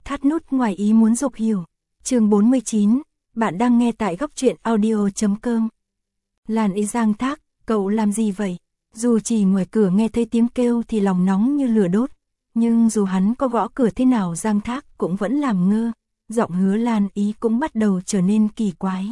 Thắt nút ngoài ý muốn dục hiểu. Chương 49, bạn đang nghe tại góc truyện audio.com. Lan Ý Giang Thác, cậu làm gì vậy? Dù chỉ ngoài cửa nghe thấy tiếng kêu thì lòng nóng như lửa đốt, nhưng dù hắn có gõ cửa thế nào Giang Thác cũng vẫn làm ngơ, giọng Hứa Lan Ý cũng bắt đầu trở nên kỳ quái.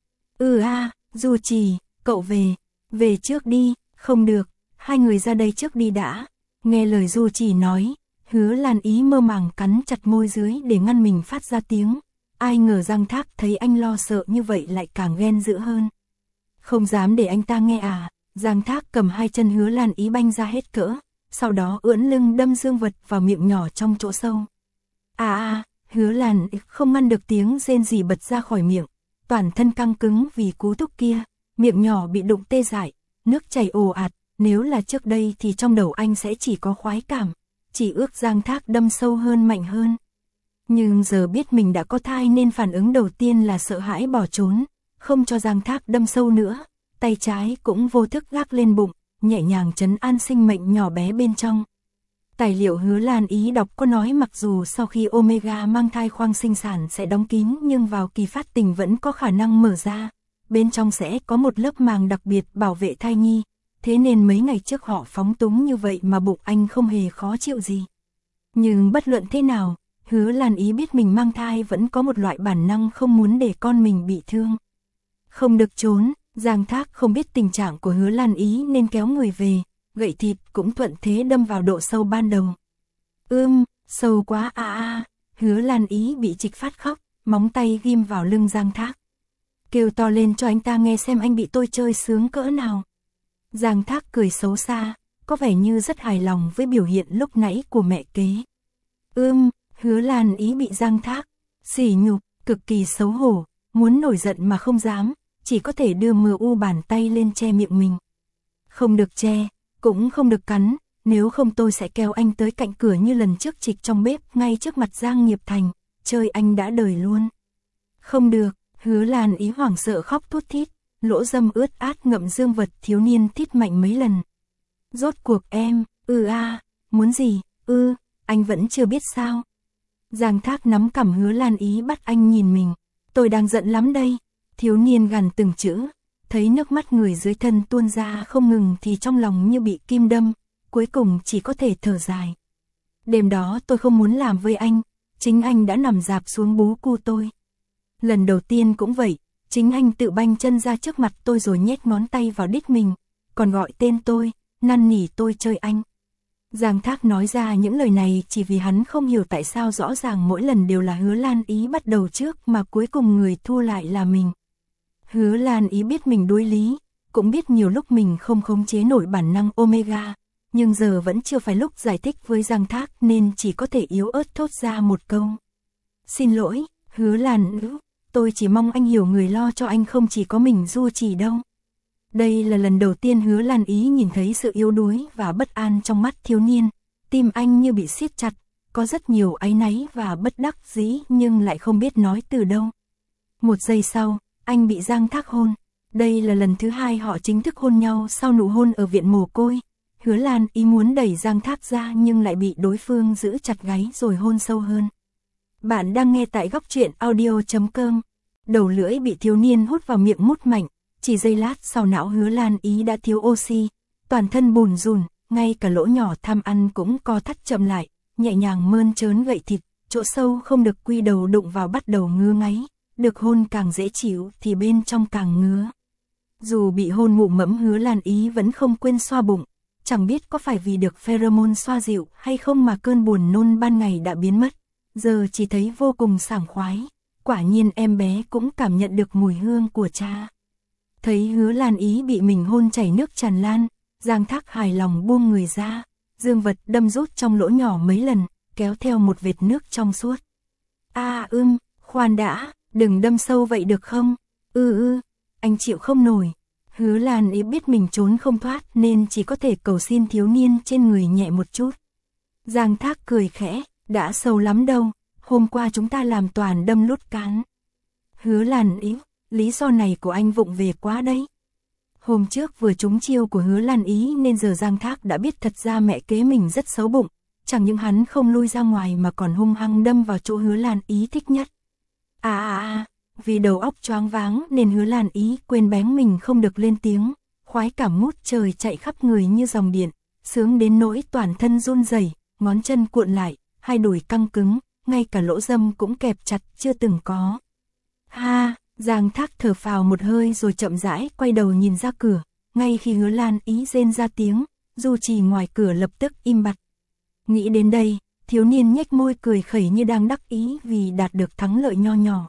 Du Trì, cậu về trước đi, không được, hai người ra đây trước đi đã. Nghe lời Du Trì nói, Hứa Lan Ý mơ màng cắn chặt môi dưới để ngăn mình phát ra tiếng. Ai ngờ Giang Thác thấy anh lo sợ như vậy lại càng ghen dữ hơn. Không dám để anh ta nghe à? Giang Thác cầm hai chân Hứa Lan Ý banh ra hết cỡ, sau đó ưỡn lưng đâm dương vật vào miệng nhỏ trong chỗ sâu. Hứa Lan Ý không ngăn được tiếng rên rỉ bật ra khỏi miệng, toàn thân căng cứng vì cú thúc kia, miệng nhỏ bị đụng tê dại, nước chảy ồ ạt. Nếu là trước đây thì trong đầu anh sẽ chỉ có khoái cảm, chỉ ước Giang Thác đâm sâu hơn mạnh hơn. Nhưng giờ biết mình đã có thai nên phản ứng đầu tiên là sợ hãi bỏ trốn, không cho Giang Thác đâm sâu nữa, tay trái cũng vô thức gác lên bụng, nhẹ nhàng trấn an sinh mệnh nhỏ bé bên trong. Tài liệu Hứa Lan Ý đọc có nói mặc dù sau khi Omega mang thai khoang sinh sản sẽ đóng kín nhưng vào kỳ phát tình vẫn có khả năng mở ra, bên trong sẽ có một lớp màng đặc biệt bảo vệ thai nhi. Thế nên mấy ngày trước họ phóng túng như vậy mà bụng anh không hề khó chịu gì. Nhưng bất luận thế nào, Hứa Lan Ý biết mình mang thai vẫn có một loại bản năng không muốn để con mình bị thương. Không được trốn, Giang Thác không biết tình trạng của Hứa Lan Ý nên kéo người về, gậy thịt cũng thuận thế đâm vào độ sâu ban đầu. Sâu quá Hứa Lan Ý bị trịch phát khóc, móng tay ghim vào lưng Giang Thác. Kêu to lên cho anh ta nghe xem anh bị tôi chơi sướng cỡ nào. Giang Thác cười xấu xa, có vẻ như rất hài lòng với biểu hiện lúc nãy của mẹ kế. Hứa Lan Ý bị Giang Thác sỉ nhục, cực kỳ xấu hổ, muốn nổi giận mà không dám, chỉ có thể đưa mờ u bàn tay lên che miệng mình. Không được che, cũng không được cắn, nếu không tôi sẽ kéo anh tới cạnh cửa như lần trước trịch trong bếp ngay trước mặt Giang Nghiệp Thành, chơi anh đã đời luôn. Không được, Hứa Lan Ý hoảng sợ khóc thút thít. Lỗ râm ướt át ngậm dương vật thiếu niên thít mạnh mấy lần. Rốt cuộc em, muốn gì, anh vẫn chưa biết sao. Giang Thác nắm cằm Hứa Lan Ý bắt anh nhìn mình. Tôi đang giận lắm đây. Thiếu niên gằn từng chữ, thấy nước mắt người dưới thân tuôn ra không ngừng thì trong lòng như bị kim đâm, cuối cùng chỉ có thể thở dài. Đêm đó tôi không muốn làm với anh, chính anh đã nằm dạp xuống bú cu tôi. Lần đầu tiên cũng vậy. Chính anh tự banh chân ra trước mặt tôi rồi nhét ngón tay vào đít mình, còn gọi tên tôi, năn nỉ tôi chơi anh. Giang Thác nói ra những lời này chỉ vì hắn không hiểu tại sao rõ ràng mỗi lần đều là Hứa Lan Ý bắt đầu trước mà cuối cùng người thua lại là mình. Hứa Lan Ý biết mình đuối lý, cũng biết nhiều lúc mình không khống chế nổi bản năng Omega, nhưng giờ vẫn chưa phải lúc giải thích với Giang Thác nên chỉ có thể yếu ớt thốt ra một câu. Xin lỗi, Hứa Lan Ý. Tôi chỉ mong anh hiểu người lo cho anh không chỉ có mình Du Trì đâu. Đây là lần đầu tiên Hứa Lan Ý nhìn thấy sự yếu đuối và bất an trong mắt thiếu niên. Tim anh như bị siết chặt, có rất nhiều áy náy và bất đắc dĩ nhưng lại không biết nói từ đâu. Một giây sau, anh bị Giang Thác hôn. Đây là lần thứ hai họ chính thức hôn nhau sau nụ hôn ở viện mồ côi. Hứa Lan Ý muốn đẩy Giang Thác ra nhưng lại bị đối phương giữ chặt gáy rồi hôn sâu hơn. Bạn đang nghe tại góc truyện audio.com. Đầu lưỡi bị thiếu niên hút vào miệng mút mạnh, chỉ giây lát sau não Hứa Lan Ý đã thiếu oxy, toàn thân bùn rùn, ngay cả lỗ nhỏ tham ăn cũng co thắt chậm lại, nhẹ nhàng mơn trớn gậy thịt, chỗ sâu không được quy đầu đụng vào bắt đầu ngứa ngáy, được hôn càng dễ chịu thì bên trong càng ngứa. Dù bị hôn mụ mẫm Hứa Lan Ý vẫn không quên xoa bụng, chẳng biết có phải vì được pheromone xoa dịu hay không mà cơn buồn nôn ban ngày đã biến mất, giờ chỉ thấy vô cùng sảng khoái. Quả nhiên em bé cũng cảm nhận được mùi hương của cha. Thấy Hứa Lan Ý bị mình hôn chảy nước tràn lan, Giang Thác hài lòng buông người ra, dương vật đâm rút trong lỗ nhỏ mấy lần, kéo theo một vệt nước trong suốt. Khoan đã, đừng đâm sâu vậy được không? Anh chịu không nổi. Hứa Lan Ý biết mình trốn không thoát nên chỉ có thể cầu xin thiếu niên trên người nhẹ một chút. Giang Thác cười khẽ, đã sâu lắm đâu. Hôm qua chúng ta làm toàn đâm lút cán. Hứa Lan Ý, lý do này của anh vụng về quá đấy. Hôm trước vừa trúng chiêu của Hứa Lan Ý nên giờ Giang Thác đã biết thật ra mẹ kế mình rất xấu bụng, chẳng những hắn không lui ra ngoài mà còn hung hăng đâm vào chỗ Hứa Lan Ý thích nhất. Vì đầu óc choáng váng nên Hứa Lan Ý quên bén mình không được lên tiếng, khoái cảm ngút trời chạy khắp người như dòng điện, sướng đến nỗi toàn thân run rẩy, ngón chân cuộn lại, hai đùi căng cứng, ngay cả lỗ râm cũng kẹp chặt chưa từng có. Giang Thác thở phào một hơi rồi chậm rãi quay đầu nhìn ra cửa, ngay khi Hứa Lan Ý rên ra tiếng, Du Trì ngoài cửa lập tức im bặt. Nghĩ đến đây, thiếu niên nhếch môi cười khẩy như đang đắc ý vì đạt được thắng lợi nho nhỏ.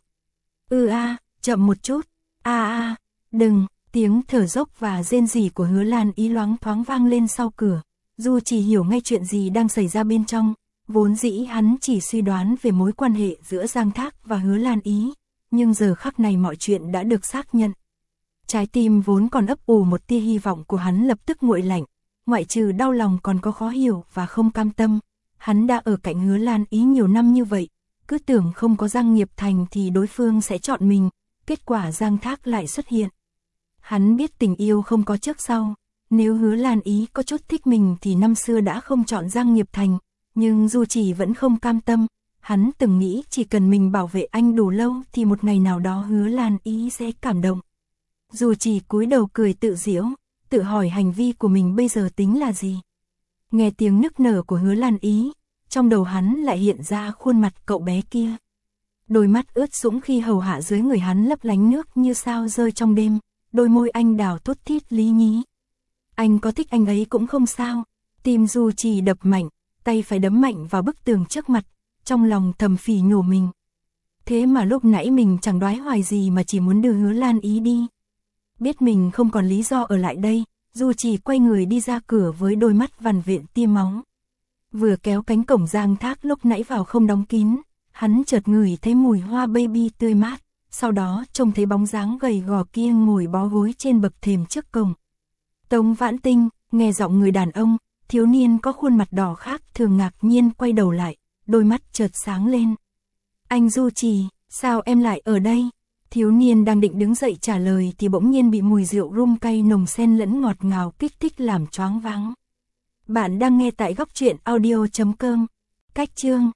Chậm một chút, đừng, tiếng thở dốc và rên rỉ của Hứa Lan Ý loáng thoáng vang lên sau cửa. Du Trì hiểu ngay chuyện gì đang xảy ra bên trong, vốn dĩ hắn chỉ suy đoán về mối quan hệ giữa Giang Thác và Hứa Lan Ý, nhưng giờ khắc này mọi chuyện đã được xác nhận. Trái tim vốn còn ấp ủ một tia hy vọng của hắn lập tức nguội lạnh, ngoại trừ đau lòng còn có khó hiểu và không cam tâm. Hắn đã ở cạnh Hứa Lan Ý nhiều năm như vậy, cứ tưởng không có Giang Nghiệp Thành thì đối phương sẽ chọn mình, kết quả Giang Thác lại xuất hiện. Hắn biết tình yêu không có trước sau, nếu Hứa Lan Ý có chút thích mình thì năm xưa đã không chọn Giang Nghiệp Thành, nhưng Du Trì vẫn không cam tâm. Hắn từng nghĩ chỉ cần mình bảo vệ anh đủ lâu thì một ngày nào đó Hứa Lan Ý sẽ cảm động. Du Trì cúi đầu cười tự giễu, tự hỏi hành vi của mình bây giờ tính là gì. Nghe tiếng nức nở của Hứa Lan Ý, trong đầu hắn lại hiện ra khuôn mặt cậu bé kia. Đôi mắt ướt sũng khi hầu hạ dưới người hắn lấp lánh nước như sao rơi trong đêm, đôi môi anh đào thút thít lý nhí. Anh có thích anh ấy cũng không sao. Tim Du Trì đập mạnh, tay phải đấm mạnh vào bức tường trước mặt, trong lòng thầm phỉ nhổ mình. Thế mà lúc nãy mình chẳng đoái hoài gì mà chỉ muốn đưa Hứa Lan Ý đi. Biết mình không còn lý do ở lại đây, Du Trì quay người đi ra cửa với đôi mắt vằn vện tia máu. Vừa kéo cánh cổng Giang Thác lúc nãy vào không đóng kín, hắn chợt ngửi thấy mùi hoa baby tươi mát, sau đó trông thấy bóng dáng gầy gò kia ngồi bó gối trên bậc thềm trước cổng. Tống Vãn Tinh, nghe giọng người đàn ông, thiếu niên có khuôn mặt đỏ khác thường ngạc nhiên quay đầu lại, đôi mắt chợt sáng lên. Anh Du Trì, sao em lại ở đây? Thiếu niên đang định đứng dậy trả lời thì bỗng nhiên bị mùi rượu rum cay nồng xen lẫn ngọt ngào kích thích làm choáng váng. Bạn đang nghe tại góc truyện audio.com. Cách chương